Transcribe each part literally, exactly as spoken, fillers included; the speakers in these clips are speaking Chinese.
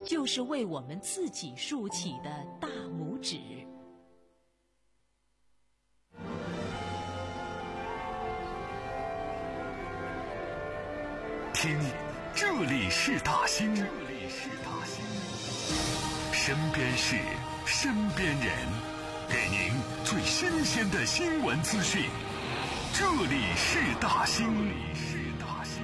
就是为我们自己竖起的大拇指。 听，这里是大兴，这里是大兴，身边事，身边人，给您最新鲜的新闻资讯。这里是大兴，这里是大兴。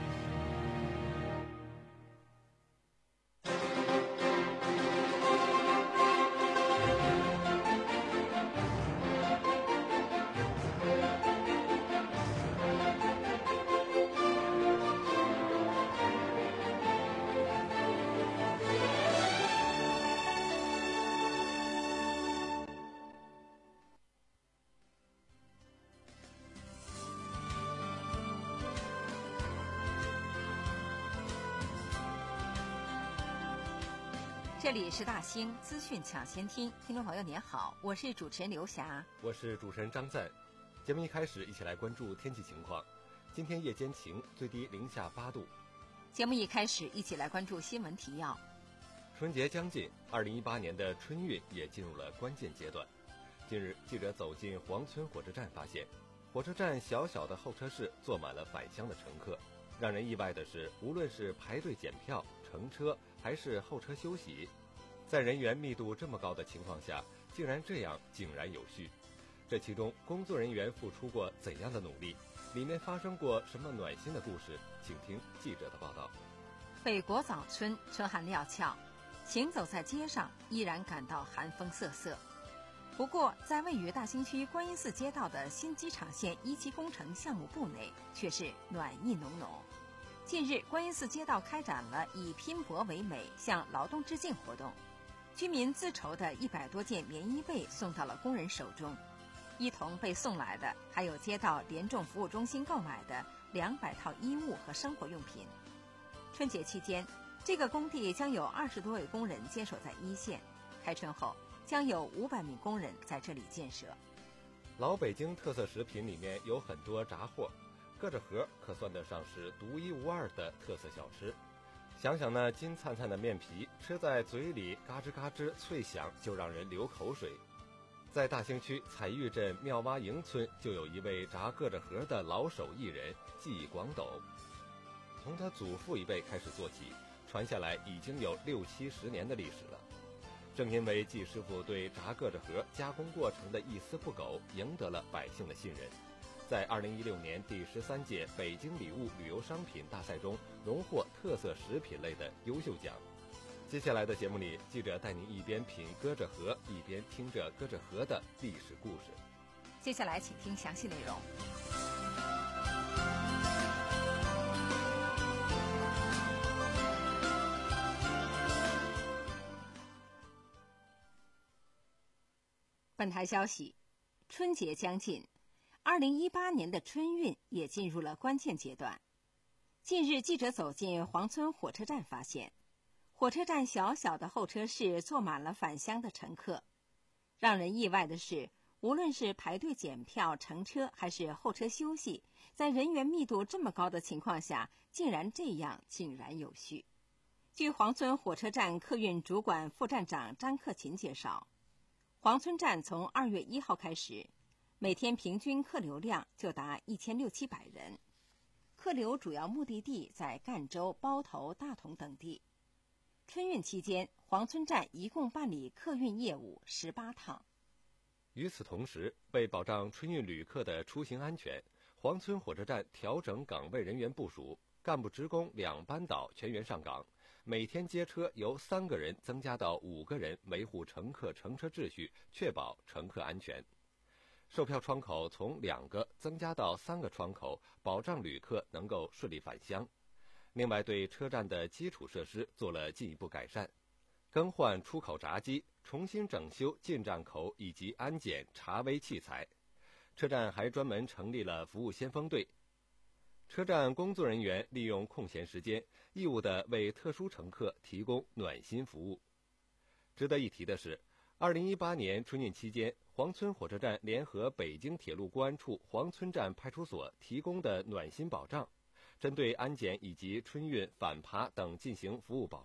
这里是大兴资讯抢先听，听众朋友您好，我是主持人刘霞， 我是主持人张赞。节目一开始，一起来关注天气情况。今天夜间晴，最低零下八度。 节目一开始，一起来关注新闻提要。 春节将近，二零一八年的春运也进入了关键阶段。近日，记者走进黄村火车站，发现火车站小小的候车室坐满了返乡的乘客。让人意外的是，无论是排队检票、乘车还是候车休息，在人员密度这么高的情况下，竟然这样井然有序。这其中工作人员付出过怎样的努力？里面发生过什么暖心的故事？请听记者的报道。 北国早春，春寒料峭，行走在街上依然感到寒风瑟瑟。不过，在位于大兴区观音寺街道的新机场线一期工程项目部内，却是暖意浓浓。近日，观音寺街道开展了以拼搏为美向劳动致敬活动，居民自筹的一百多件棉衣被送到了工人手中，一同被送来的还有街道联众服务中心购买的两百套衣物和生活用品。春节期间，这个工地将有二十多位工人坚守在一线，开春后将有五百名工人在这里建设。 老北京特色食品里面有很多杂货，咯吱盒可算得上是独一无二的特色小吃。想想那金灿灿的面皮，吃在嘴里嘎吱嘎吱脆响，就让人流口水。在大兴区彩玉镇妙蛙营村，就有一位炸咯吱盒的老手艺人季广斗，从他祖父一辈开始做起，传下来已经有六七十年的历史了。正因为季师傅对炸咯吱盒加工过程的一丝不苟，赢得了百姓的信任，在二零一六年第十三届北京礼物旅游商品大赛中荣获特色食品类的优秀奖。接下来的节目里，记者带您一边品咯吱盒，一边听着咯吱盒的历史故事。 接下来请听详细内容。本台消息，春节将近，二零一八年的春运也进入了关键阶段。近日，记者走进黄村火车站，发现火车站小小的候车室坐满了返乡的乘客。让人意外的是，无论是排队检票、乘车还是候车休息，在人员密度这么高的情况下，竟然这样井然有序。据黄村火车站客运主管副站长张克勤介绍，黄村站从二月一号开始，每天平均客流量就达一千六七百人。客流主要目的地在赣州、包头、大同等地。春运期间，黄村站一共办理客运业务十八趟。 与此同时，为保障春运旅客的出行安全，黄村火车站调整岗位人员部署，干部职工两班倒全员上岗，每天接车由三个人增加到五个人，维护乘客乘车秩序，确保乘客安全。售票窗口从两个增加到三个窗口，保障旅客能够顺利返乡。另外，对车站的基础设施做了进一步改善，更换出口闸机，重新整修进站口以及安检查微器材。车站还专门成立了服务先锋队，车站工作人员利用空闲时间，义务地为特殊乘客提供暖心服务。值得一提的是，二零一八年春运期间，黄村火车站联合北京铁路公安处黄村站派出所提供的暖心保障，针对安检以及春运返爬等进行服务保障，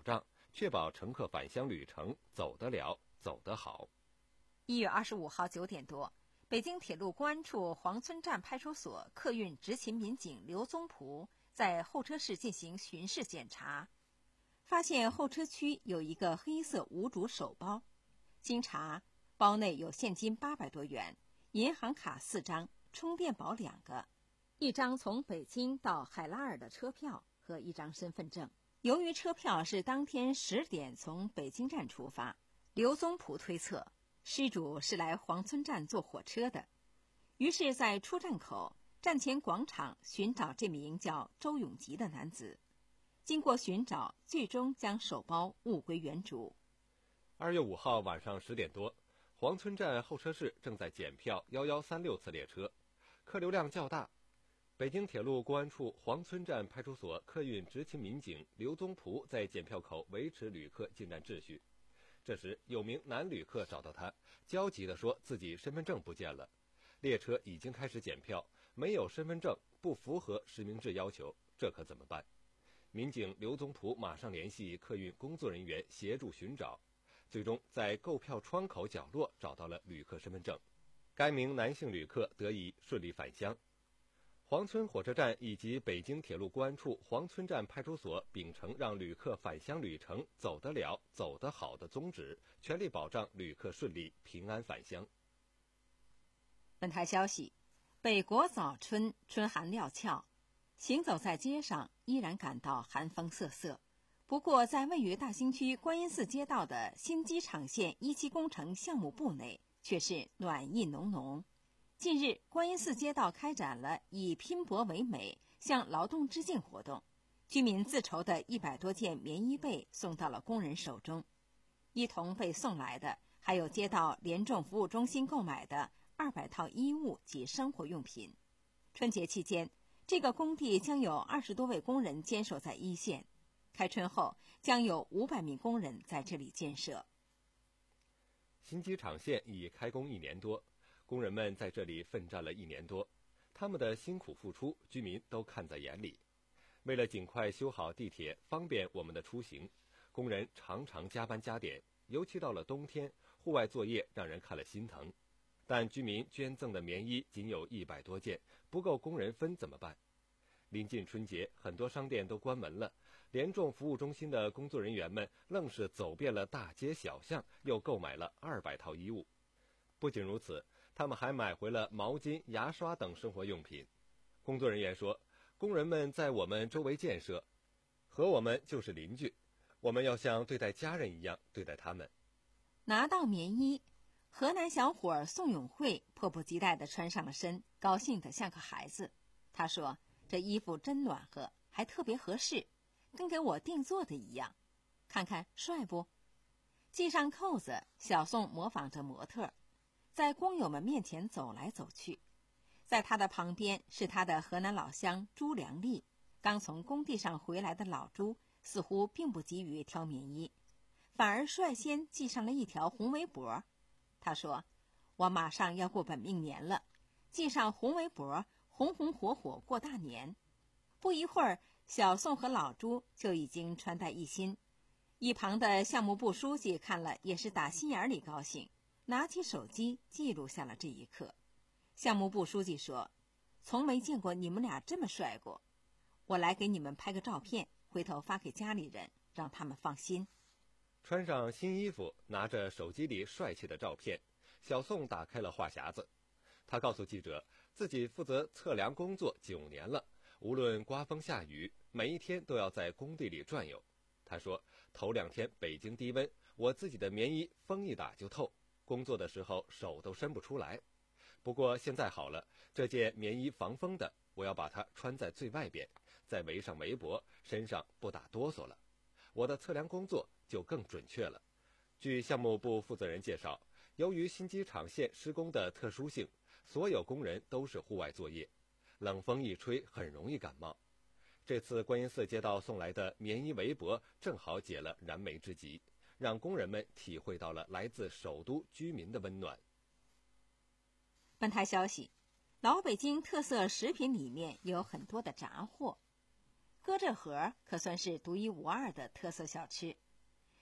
确保乘客返乡旅程走得了、走得好。 一月二十五号九点多，北京铁路公安处黄村站派出所客运执勤民警刘宗璞在候车室进行巡视检查，发现候车区有一个黑色无主手包，经查，包内有现金八百多元、银行卡四张、充电宝两个、一张从北京到海拉尔的车票和一张身份证。由于车票是当天十点从北京站出发，刘宗璞推测失主是来黄村站坐火车的，于是在出站口站前广场寻找这名叫周永吉的男子。经过寻找，最终将手包物归原主。 二月五号晚上十点多，黄村站候车室正在检票一一三六次列车，客流量较大。北京铁路公安处黄村站派出所客运执勤民警刘宗璞在检票口维持旅客进站秩序。这时，有名男旅客找到他，焦急地说自己身份证不见了。列车已经开始检票，没有身份证不符合实名制要求，这可怎么办？民警刘宗璞马上联系客运工作人员协助寻找，最终在购票窗口角落找到了旅客身份证，该名男性旅客得以顺利返乡。黄村火车站以及北京铁路公安处黄村站派出所秉承让旅客返乡旅程走得了、走得好的宗旨，全力保障旅客顺利平安返乡。 本台消息，北国早春，春寒料峭，行走在街上依然感到寒风瑟瑟。不过，在位于大兴区观音寺街道的新机场线一期工程项目部内，却是暖意浓浓。近日，观音寺街道开展了以拼搏为美向劳动致敬活动，居民自筹的一百多件棉衣被送到了工人手中。一同被送来的还有街道联众服务中心购买的二百套衣物及生活用品。春节期间，这个工地将有二十多位工人坚守在一线。开春后，将有五百名工人在这里建设。 新机场线已开工一年多，工人们在这里奋战了一年多，他们的辛苦付出，居民都看在眼里。为了尽快修好地铁，方便我们的出行，工人常常加班加点，尤其到了冬天，户外作业让人看了心疼。但居民捐赠的棉衣仅有一百多件，不够工人分怎么办？临近春节，很多商店都关门了，联众服务中心的工作人员们愣是走遍了大街小巷，又购买了二百套衣物。不仅如此，他们还买回了毛巾、牙刷等生活用品。工作人员说，工人们在我们周围建设，和我们就是邻居，我们要像对待家人一样对待他们。 拿到棉衣，河南小伙宋永慧迫不及待地穿上了身，高兴得像个孩子。他说，这衣服真暖和，还特别合适，跟给我定做的一样，看看帅不？系上扣子，小宋模仿着模特，在工友们面前走来走去。在他的旁边是他的河南老乡朱良丽。刚从工地上回来的老朱似乎并不急于挑棉衣，反而率先系上了一条红围脖。他说，我马上要过本命年了，系上红围脖，红红火火过大年。不一会儿，小宋和老朱就已经穿戴一新。一旁的项目部书记看了也是打心眼里高兴，拿起手机记录下了这一刻。项目部书记说，从没见过你们俩这么帅过，我来给你们拍个照片，回头发给家里人，让他们放心。 穿上新衣服，拿着手机里帅气的照片，小宋打开了话匣子。他告诉记者，自己负责测量工作九年了，无论刮风下雨，每一天都要在工地里转悠。他说，头两天北京低温，我自己的棉衣风一打就透，工作的时候手都伸不出来。不过现在好了，这件棉衣防风的，我要把它穿在最外边，再围上围脖，身上不打哆嗦了，我的测量工作就更准确了。据项目部负责人介绍，由于新机场线施工的特殊性，所有工人都是户外作业，冷风一吹很容易感冒。这次观音寺街道送来的棉衣围脖正好解了燃眉之急，让工人们体会到了来自首都居民的温暖。 本台消息，老北京特色食品里面有很多的杂货，搁这盒可算是独一无二的特色小吃。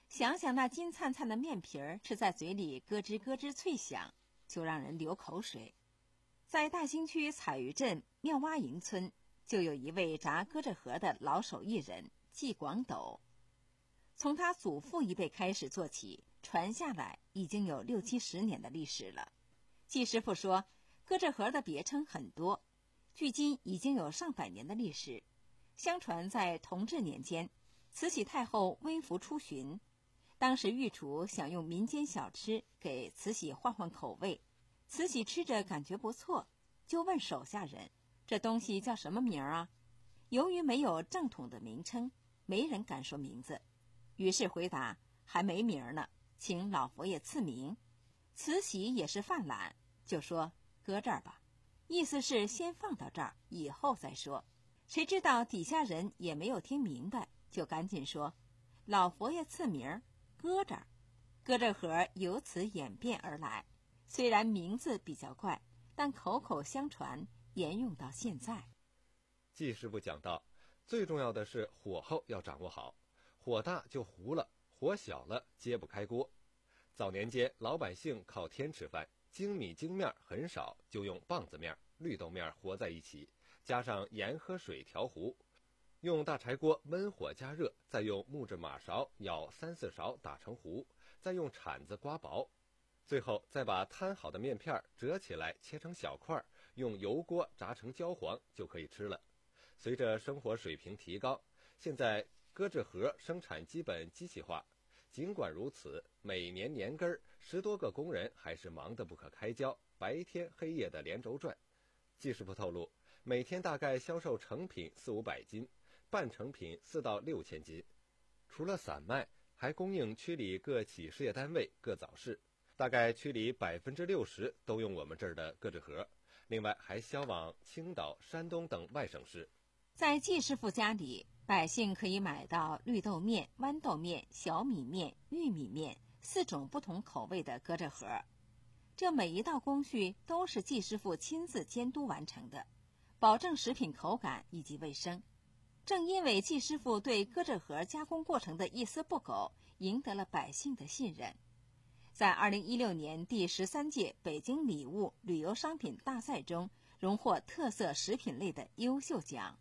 想想那金灿灿的面皮儿吃在嘴里咯吱咯吱脆响，就让人流口水。在大兴区彩鱼镇妙蛙营村，就有一位炸咯吱盒的老手艺人季广斗。从他祖父一辈开始做起，传下来已经有六七十年的历史了。季师傅说，咯吱盒的别称很多，距今已经有上百年的历史。相传在同治年间，慈禧太后微服出巡，当时御厨想用民间小吃给慈禧换换口味，慈禧吃着感觉不错，就问手下人，这东西叫什么名儿啊？由于没有正统的名称，没人敢说名字，于是回答还没名儿呢，请老佛爷赐名。慈禧也是犯懒，就说搁这儿吧，意思是先放到这儿，以后再说。谁知道底下人也没有听明白，就赶紧说老佛爷赐名儿，搁这儿。咯吱盒由此演变而来，虽然名字比较怪，但口口相传，沿用到现在。 季师傅讲到，最重要的是火候要掌握好，火大就糊了，火小了揭不开锅。早年间老百姓靠天吃饭，精米精面很少，就用棒子面、绿豆面和在一起，加上盐和水调糊，用大柴锅焖火加热，再用木质马勺舀三四勺打成糊，再用铲子刮薄，最后再把摊好的面片折起来切成小块，用油锅炸成焦黄就可以吃了。随着生活水平提高，现在咯吱盒生产基本机器化，尽管如此，每年年根十多个工人还是忙得不可开交，白天黑夜的连轴转。季师傅透露，每天大概销售成品四五百斤，半成品四到六千斤。除了散卖，还供应区里各企事业单位、各早市，大概区里百分之六十都用我们这儿的咯吱盒，另外还销往青岛、山东等外省市。 在季师傅家里，百姓可以买到绿豆面、豌豆面、小米面、玉米面四种不同口味的咯吱盒。这每一道工序都是季师傅亲自监督完成的，保证食品口感以及卫生。正因为季师傅对咯吱盒加工过程的一丝不苟，赢得了百姓的信任。在二零一六年第十三届北京礼物旅游商品大赛中，荣获特色食品类的优秀奖。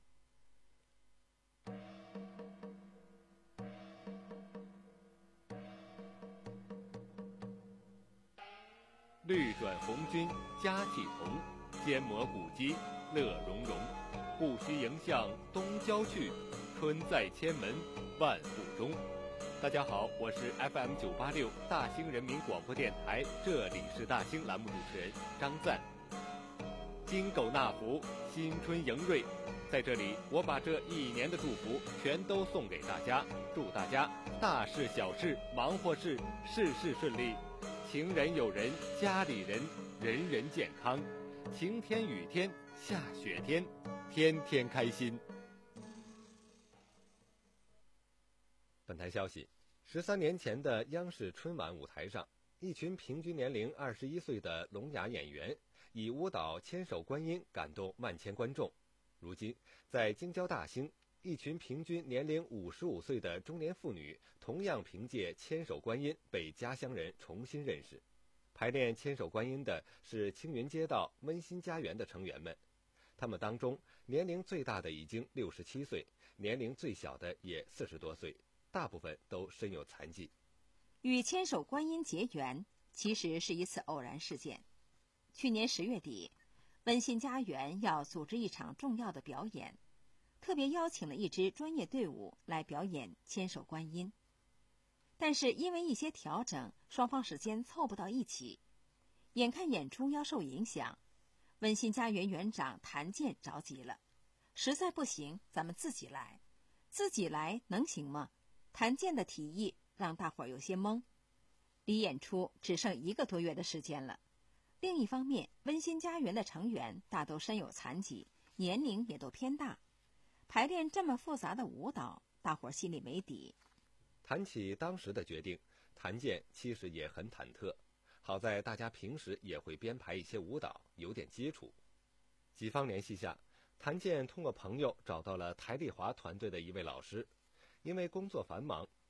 绿转红军家气同，坚磨古肌乐融融。不须迎向东郊去，春在千门万户中。大家好，我是 F M 九八六大兴人民广播电台，这里是大兴栏目主持人张赞。金狗纳福，新春迎瑞，在这里我把这一年的祝福全都送给大家，祝大家大事小事忙活事事事顺利，情人友人家里人人人健康，晴天雨天下雪天，天天开心。 本台消息，十三年前的央视春晚舞台上，一群平均年龄二十一岁的聋哑演员以舞蹈《千手观音》感动万千观众。如今，在京郊大兴，一群平均年龄五十五岁的中年妇女同样凭借《千手观音》被家乡人重新认识。排练《千手观音》的是青云街道温馨家园的成员们，他们当中年龄最大的已经六十七岁，年龄最小的也四十多岁，大部分都身有残疾。 与千手观音结缘其实是一次偶然事件。去年十月底，温馨家园要组织一场重要的表演，特别邀请了一支专业队伍来表演千手观音。但是因为一些调整，双方时间凑不到一起，眼看演出要受影响，温馨家园园长谭健着急了，实在不行咱们自己来。自己来能行吗？谭健的提议让大伙儿有些懵。离演出只剩一个多月的时间了。另一方面，温馨家园的成员大都身有残疾，年龄也都偏大，排练这么复杂的舞蹈，大伙儿心里没底。 谈起当时的决定，谭健其实也很忐忑，好在大家平时也会编排一些舞蹈，有点基础。几方联系下，谭健通过朋友找到了台丽华团队的一位老师。因为工作繁忙，这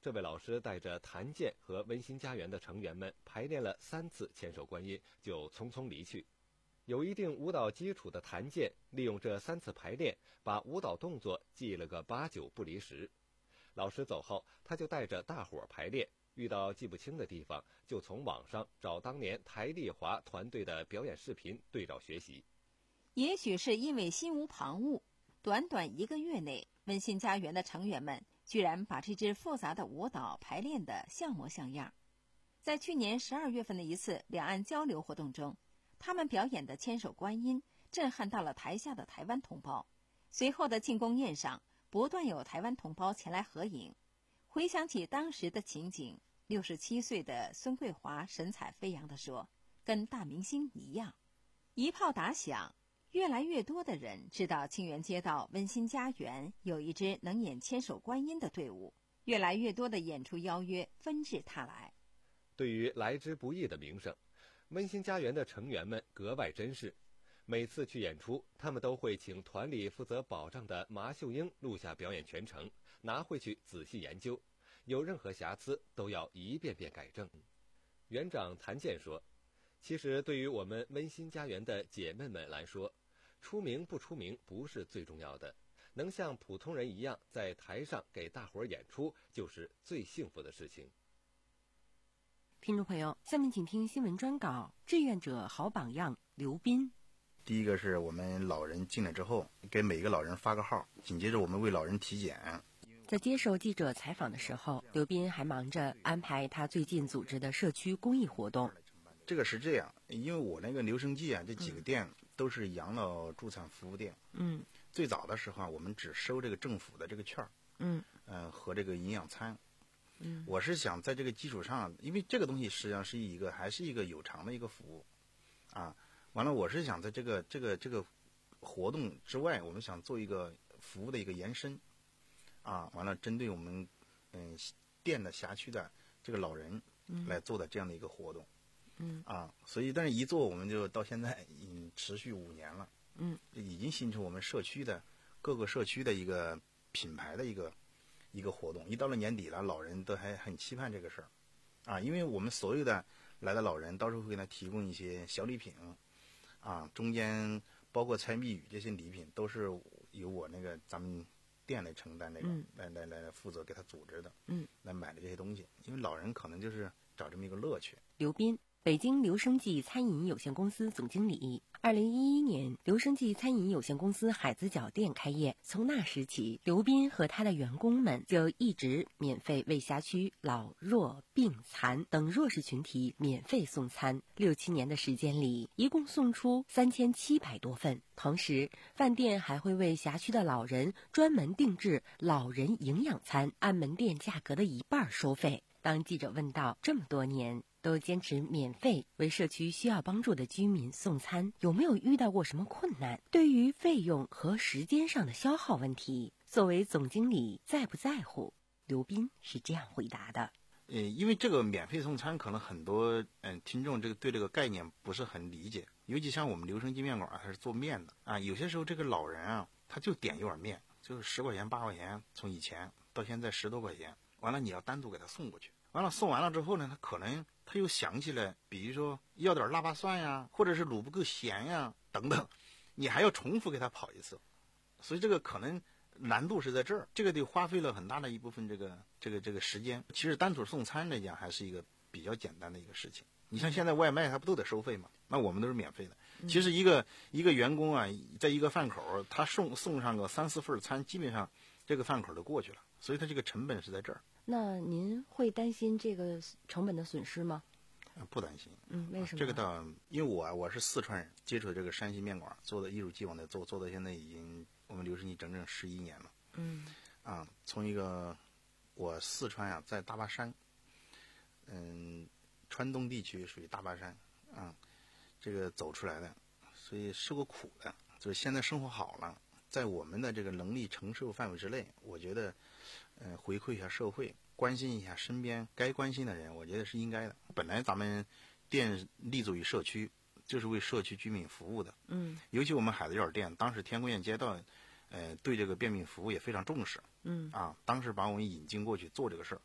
这位老师带着谭健和温馨家园的成员们排练了三次千手观音，就匆匆离去。有一定舞蹈基础的谭健利用这三次排练，把舞蹈动作记了个八九不离十。老师走后，他就带着大伙儿排练，遇到记不清的地方，就从网上找当年台丽华团队的表演视频对照学习。 也许是因为心无旁骛，短短一个月内，温馨家园的成员们居然把这支复杂的舞蹈排练得像模像样。在去年十二月份的一次两岸交流活动中，他们表演的千手观音震撼到了台下的台湾同胞。随后的庆功宴上，不断有台湾同胞前来合影。回想起当时的情景，六十七岁的孙桂华神采飞扬地说：“跟大明星一样。”一炮打响，越来越多的人知道清源街道温馨家园有一支能演千手观音的队伍，越来越多的演出邀约纷至沓来。 对于来之不易的名声，温馨家园的成员们格外珍视。每次去演出，他们都会请团里负责保障的麻秀英录下表演全程，拿回去仔细研究，有任何瑕疵都要一遍遍改正。园长谭健说，其实对于我们温馨家园的姐妹们来说，出名不出名不是最重要的，能像普通人一样在台上给大伙儿演出，就是最幸福的事情。 听众朋友，下面请听新闻专稿《志愿者好榜样》刘斌。 第一个是我们老人进来之后，给每个老人发个号，紧接着我们为老人体检。 在接受记者采访的时候，刘斌还忙着安排他最近组织的社区公益活动。 这个是这样，因为我那个留声记啊，这几个店都是养老助残服务店。 嗯， 最早的时候啊，我们只收这个政府的这个券儿， 嗯， 呃和这个营养餐。 嗯， 我是想在这个基础上，因为这个东西实际上是一个还是一个有偿的一个服务，啊。完了，我是想在这个这个这个活动之外，我们想做一个服务的一个延伸，啊，完了针对我们嗯店的辖区的这个老人来做的这样的一个活动， 嗯啊，所以但是一做我们就到现在已经持续五年了， 嗯， 已经形成我们社区的各个社区的一个品牌的一个一个活动。一到了年底了，老人都还很期盼这个事儿，啊，因为我们所有的来的老人到时候会给他提供一些小礼品。啊，中间包括猜谜语这些礼品都是由我那个咱们店来承担这个， 嗯、 来来来负责给他组织的， 嗯， 来买的这些东西，因为老人可能就是找这么一个乐趣。 刘斌，北京留声记餐饮有限公司总经理。二零一一年，留声记餐饮有限公司海子角店开业，从那时起，刘斌和他的员工们就一直免费为辖区老弱病残等弱势群体免费送餐。六七年的时间里，一共送出三千七百多份。同时，饭店还会为辖区的老人专门定制老人营养餐，按门店价格的一半收费。当记者问到这么多年都坚持免费为社区需要帮助的居民送餐，有没有遇到过什么困难？对于费用和时间上的消耗问题，作为总经理在不在乎？刘斌是这样回答的。 呃，因为这个免费送餐，可能很多嗯、呃、听众这个对这个概念不是很理解，尤其像我们留声记面馆，它是做面的啊，有些时候这个老人啊，他就点一碗面，就是十块钱八块钱，从以前到现在十多块钱，完了你要单独给他送过去，完了送完了之后呢，他可能他又想起来，比如说要点腊八蒜呀，或者是卤不够咸呀等等，你还要重复给他跑一次，所以这个可能难度是在这儿，这个得花费了很大的一部分这个这个这个时间。其实单纯送餐来讲，还是一个比较简单的一个事情。你像现在外卖，它不都得收费吗？那我们都是免费的。其实一个一个员工啊，在一个饭口，他送送上个三四份餐，基本上这个饭口就过去了。所以它这个成本是在这儿。 那您会担心这个成本的损失吗？ 不担心。 嗯，为什么？ 这个倒，因为我我是四川人，接触这个山西面馆，做的一如既往的做，做到现在已经我们留声记整整十一年了。 嗯， 啊，从一个我四川啊，在大巴山，嗯，川东地区属于大巴山啊，这个走出来的，所以受过苦的，就是现在生活好了，在我们的这个能力承受范围之内，我觉得，呃，回馈一下社会。关心一下身边该关心的人，我觉得是应该的。本来咱们店立足于社区，就是为社区居民服务的。 嗯， 尤其我们海子角店，当时天宫苑街道，呃，对这个便民服务也非常重视。 嗯， 啊，当时把我们引进过去做这个事儿，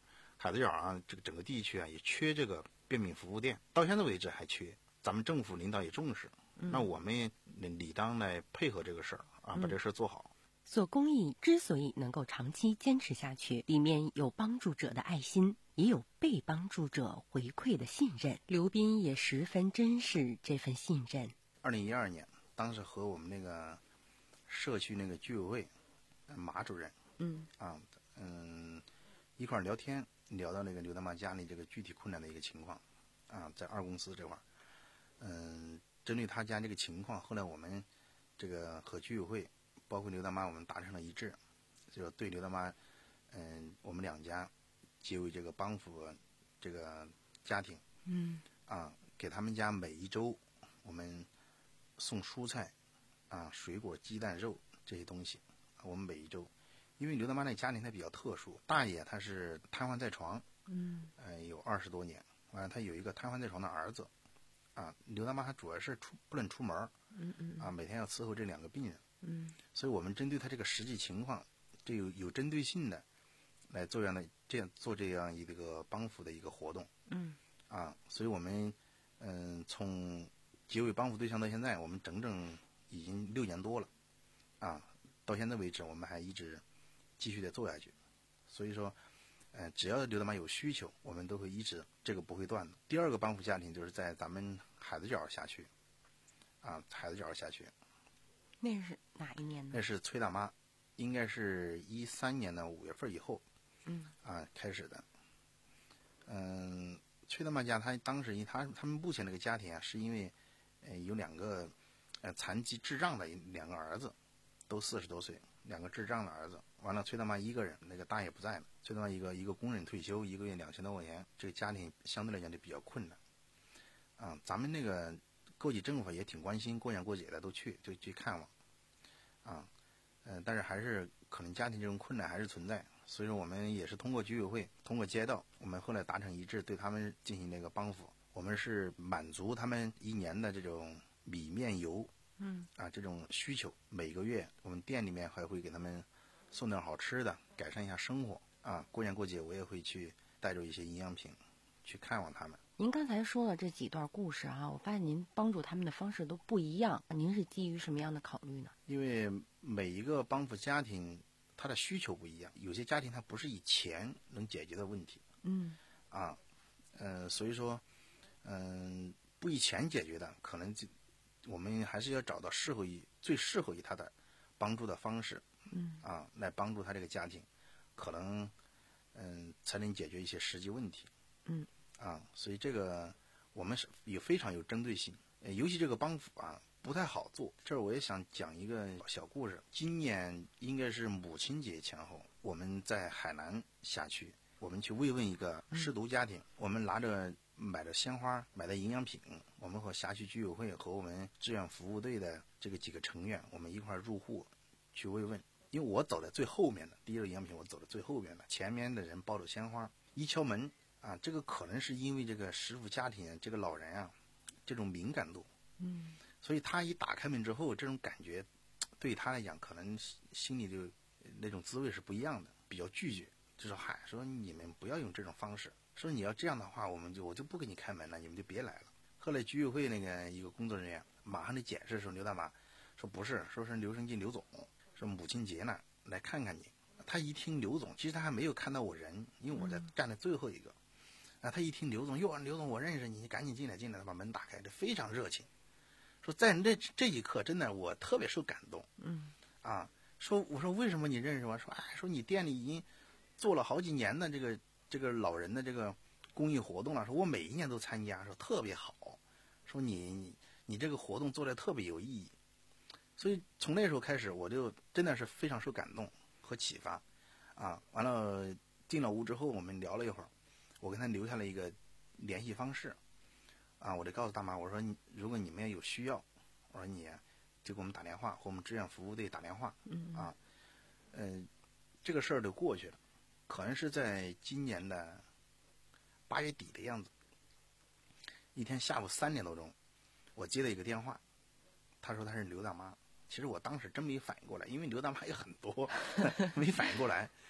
海子角啊，这个整个地区啊也缺这个便民服务店，到现在为止还缺。咱们政府领导也重视，嗯、那我们也理当来配合这个事儿啊，把这事儿做好。 做公益之所以能够长期坚持下去，里面有帮助者的爱心，也有被帮助者回馈的信任。刘斌也十分珍视这份信任。 二零一二年，当时和我们那个社区那个居委会马主任，嗯啊嗯一块儿聊天，聊到那个刘大妈家里这个具体困难的一个情况，啊，在二公司这块儿，嗯，针对他家这个情况，后来我们这个和居委会。包括刘大妈，我们达成了一致，就对刘大妈，嗯，我们两家结为这个帮扶这个家庭，嗯，啊，给他们家每一周我们送蔬菜，啊，水果、鸡蛋、肉这些东西，我们每一周，因为刘大妈那家庭她比较特殊，大爷他是瘫痪在床，嗯，呃，有二十多年，完了他有一个瘫痪在床的儿子，啊，刘大妈她主要是出不能出门，嗯嗯，啊，每天要伺候这两个病人。嗯，所以我们针对他这个实际情况，就有有针对性的来做样的这样做这样一个帮扶的一个活动。嗯，啊，所以我们嗯从结为帮扶对象到现在，我们整整已经六年多了，啊，到现在为止我们还一直继续的做下去。所以说，呃，只要刘大妈有需求，我们都会一直这个不会断的。第二个帮扶家庭就是在咱们海子角辖区，啊，海子角辖区。 那是哪一年呢？ 那是崔大妈，应该是一三年的五月份以后，嗯，啊开始的。嗯，崔大妈家她当时她他们目前这个家庭啊，是因为，呃，有两个，呃，残疾智障的两个儿子，都四十多岁，两个智障的儿子。完了，崔大妈一个人，那个大爷不在了。崔大妈一个一个工人退休，一个月两千多块钱，这个家庭相对来讲就比较困难。啊，咱们那个各级政府也挺关心，过年过节的都去就去看望。啊，嗯、呃，但是还是可能家庭这种困难还是存在，所以说我们也是通过居委会，通过街道，我们后来达成一致，对他们进行那个帮扶。我们是满足他们一年的这种米面油，嗯，啊这种需求。每个月我们店里面还会给他们送点好吃的，改善一下生活。啊，过年过节我也会去带着一些营养品去看望他们。 您刚才说了这几段故事啊，我发现您帮助他们的方式都不一样，您是基于什么样的考虑呢？ 因为每一个帮扶家庭，他的需求不一样，有些家庭他不是以钱能解决的问题，嗯，啊，呃，所以说，嗯、呃，不以钱解决的，可能就我们还是要找到适合于最适合于他的帮助的方式，嗯，啊，来帮助他这个家庭，可能，嗯、呃，才能解决一些实际问题，嗯。啊，所以这个我们是有非常有针对性，呃，尤其这个帮扶啊不太好做。这儿我也想讲一个小故事。今年应该是母亲节前后，我们在海南辖区，我们去慰问一个失独家庭，嗯、我们拿着买的鲜花，买的营养品，我们和辖区居委会和我们志愿服务队的这个几个成员，我们一块入户去慰问。因为我走在最后面的，第一个营养品我走在最后面的，前面的人抱着鲜花，一敲门。啊，这个可能是因为这个失独家庭这个老人啊，这种敏感度，嗯，所以他一打开门之后，这种感觉对他来讲，可能心里就那种滋味是不一样的，比较拒绝，就说嗨，说你们不要用这种方式，说你要这样的话，我们就我就不给你开门了，你们就别来了。后来居委会那个一个工作人员马上就解释说，刘大妈说不是，说是刘生进刘总，说母亲节呢来看看你。他一听刘总，其实他还没有看到我人，因为我在站在最后一个。嗯啊，他一听刘总，哟，刘总，我认识你，你赶紧进来，进来，把门打开，这非常热情。说在那这一刻，真的我特别受感动。嗯，啊，说我说为什么你认识我？说哎，说你店里已经做了好几年的这个这个老人的这个公益活动了，说我每一年都参加，说特别好，说你你你这个活动做的特别有意义。所以从那时候开始，我就真的是非常受感动和启发。啊，完了进了屋之后，我们聊了一会儿。我跟他留下了一个联系方式，啊，我就告诉大妈，我说你如果你们有需要，我说你就给我们打电话，和我们志愿服务队打电话，嗯啊，呃，这个事儿就过去了，可能是在今年的八月底的样子。一天下午三点多钟，我接了一个电话，他说他是刘大妈，其实我当时真没反应过来，因为刘大妈也很多，没反应过来。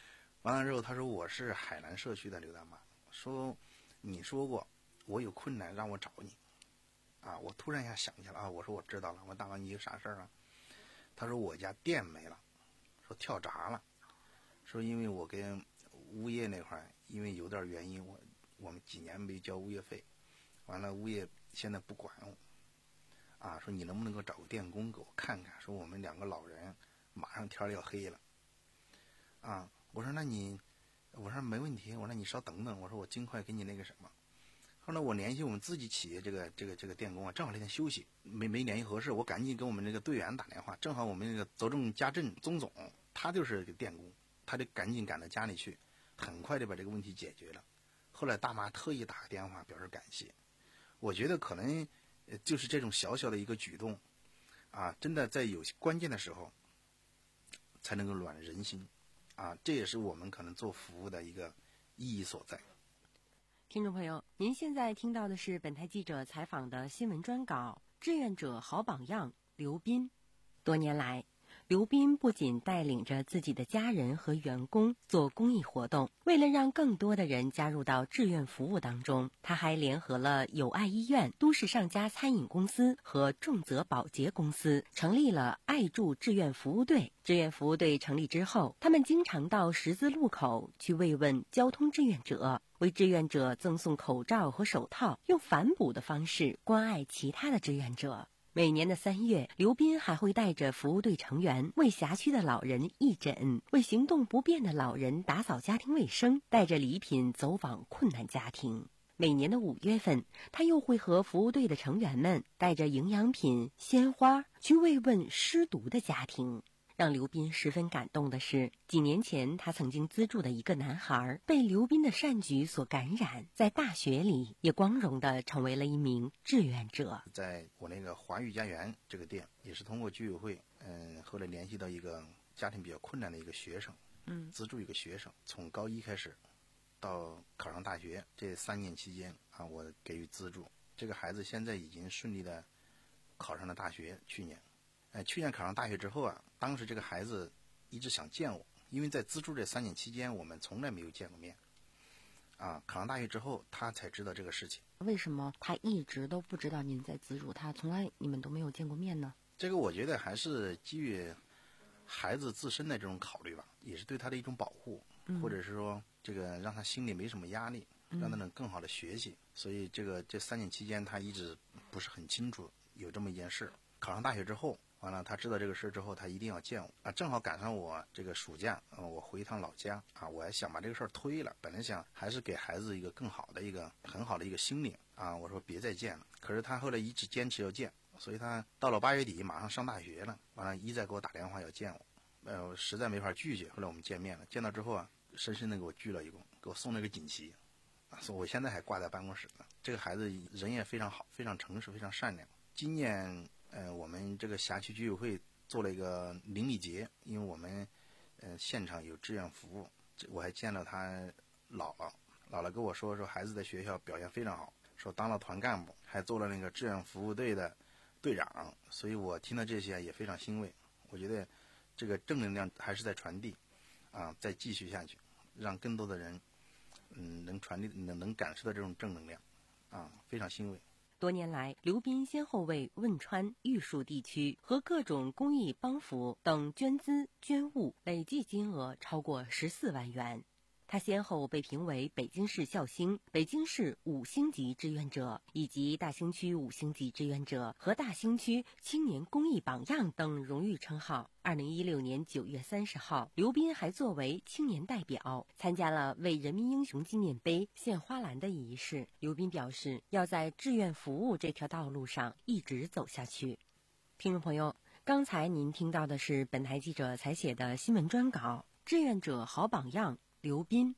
完了之后他说我是海南社区的刘大妈，说你说过我有困难让我找你啊。我突然一下想起来啊，我说我知道了，我大妈你有啥事儿啊？他说我家店没了，说跳闸了，说因为我跟物业那块因为有点原因，我我们几年没交物业费，完了物业现在不管我啊，说你能不能够找个电工给我看看，说我们两个老人马上天要黑了啊。我说那你我说没问题，我说那你稍等等，我说我尽快给你那个什么。后来我联系我们自己企业这个这个这个电工啊，正好那天休息，没没联系合适，我赶紧给我们那个队员打电话，正好我们那个走正家政宗总他就是个电工，他就赶紧赶到家里去，很快就把这个问题解决了。后来大妈特意打个电话表示感谢。我觉得可能就是这种小小的一个举动啊，真的在有关键的时候才能够暖人心啊，这也是我们可能做服务的一个意义所在。 听众朋友，您现在听到的是本台记者采访的新闻专稿《志愿者好榜样》刘斌。多年来，刘斌不仅带领着自己的家人和员工做公益活动，为了让更多的人加入到志愿服务当中，他还联合了友爱医院、都市上佳餐饮公司和重泽保洁公司，成立了爱助志愿服务队。志愿服务队成立之后，他们经常到十字路口去慰问交通志愿者，为志愿者赠送口罩和手套，用反哺的方式关爱其他的志愿者。每年的三月，刘斌还会带着服务队成员为辖区的老人义诊，为行动不便的老人打扫家庭卫生，带着礼品走访困难家庭。每年的五月份，他又会和服务队的成员们带着营养品、鲜花去慰问失独的家庭。让刘斌十分感动的是，几年前他曾经资助的一个男孩被刘斌的善举所感染，在大学里也光荣地成为了一名志愿者。 在我那个华裕家园这个店，也是通过居委会，嗯，后来联系到一个家庭比较困难的一个学生，嗯，资助一个学生，从高一开始到考上大学这三年期间啊，我给予资助。这个孩子现在已经顺利的考上了大学，去年。呃，去年考上大学之后啊，当时这个孩子一直想见我，因为在资助这三年期间，我们从来没有见过面。啊，考上大学之后，他才知道这个事情。 为什么他一直都不知道您在资助他，从来你们都没有见过面呢？ 这个我觉得还是基于孩子自身的这种考虑吧，也是对他的一种保护，嗯、或者是说这个让他心里没什么压力，让他能更好的学习。嗯、所以这个这三年期间，他一直不是很清楚有这么一件事。考上大学之后，完了他知道这个事之后，他一定要见我啊！正好赶上我这个暑假，嗯、呃，我回一趟老家啊，我还想把这个事儿推了。本来想还是给孩子一个更好的一个很好的一个心灵啊，我说别再见了。可是他后来一直坚持要见，所以他到了八月底马上上大学了，完了一再给我打电话要见我，呃，我实在没法拒绝。后来我们见面了，见到之后啊，深深的给我鞠了一躬，给我送了个锦旗，啊，所以我现在还挂在办公室呢。这个孩子人也非常好，非常诚实，非常善良。今年呃，我们这个辖区居委会做了一个邻里节，因为我们呃现场有志愿服务，我还见了他姥姥，姥姥跟我说说孩子在学校表现非常好，说当了团干部，还做了那个志愿服务队的队长，所以我听到这些也非常欣慰。我觉得这个正能量还是在传递，啊，再继续下去，让更多的人嗯能传递能能感受到这种正能量，啊，非常欣慰。 多年来，刘斌先后为汶川、玉树地区和各种公益帮扶等捐资捐物，累计金额超过十四万元。他先后被评为北京市孝星、北京市五星级志愿者，以及大兴区五星级志愿者和大兴区青年公益榜样等荣誉称号。二零一六年九月三十号，刘斌还作为青年代表参加了为人民英雄纪念碑献花篮的仪式。刘斌表示，要在志愿服务这条道路上一直走下去。听众朋友，刚才您听到的是本台记者采写的新闻专稿《志愿者好榜样》。刘斌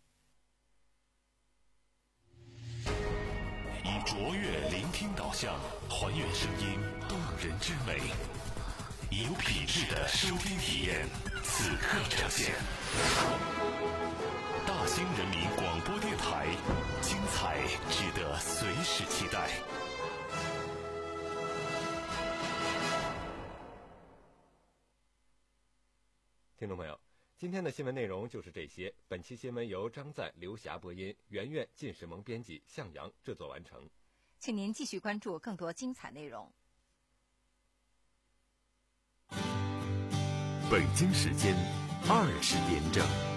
以卓越聆听导向，还原声音动人之美，以有品质的收听体验，此刻呈现。大兴人民广播电台，精彩值得随时期待。 听众朋友， 今天的新闻内容就是这些。本期新闻由张赞、刘霞播音，圆圆、靳世萌编辑，向阳制作完成。 请您继续关注更多精彩内容。 北京时间二十点整。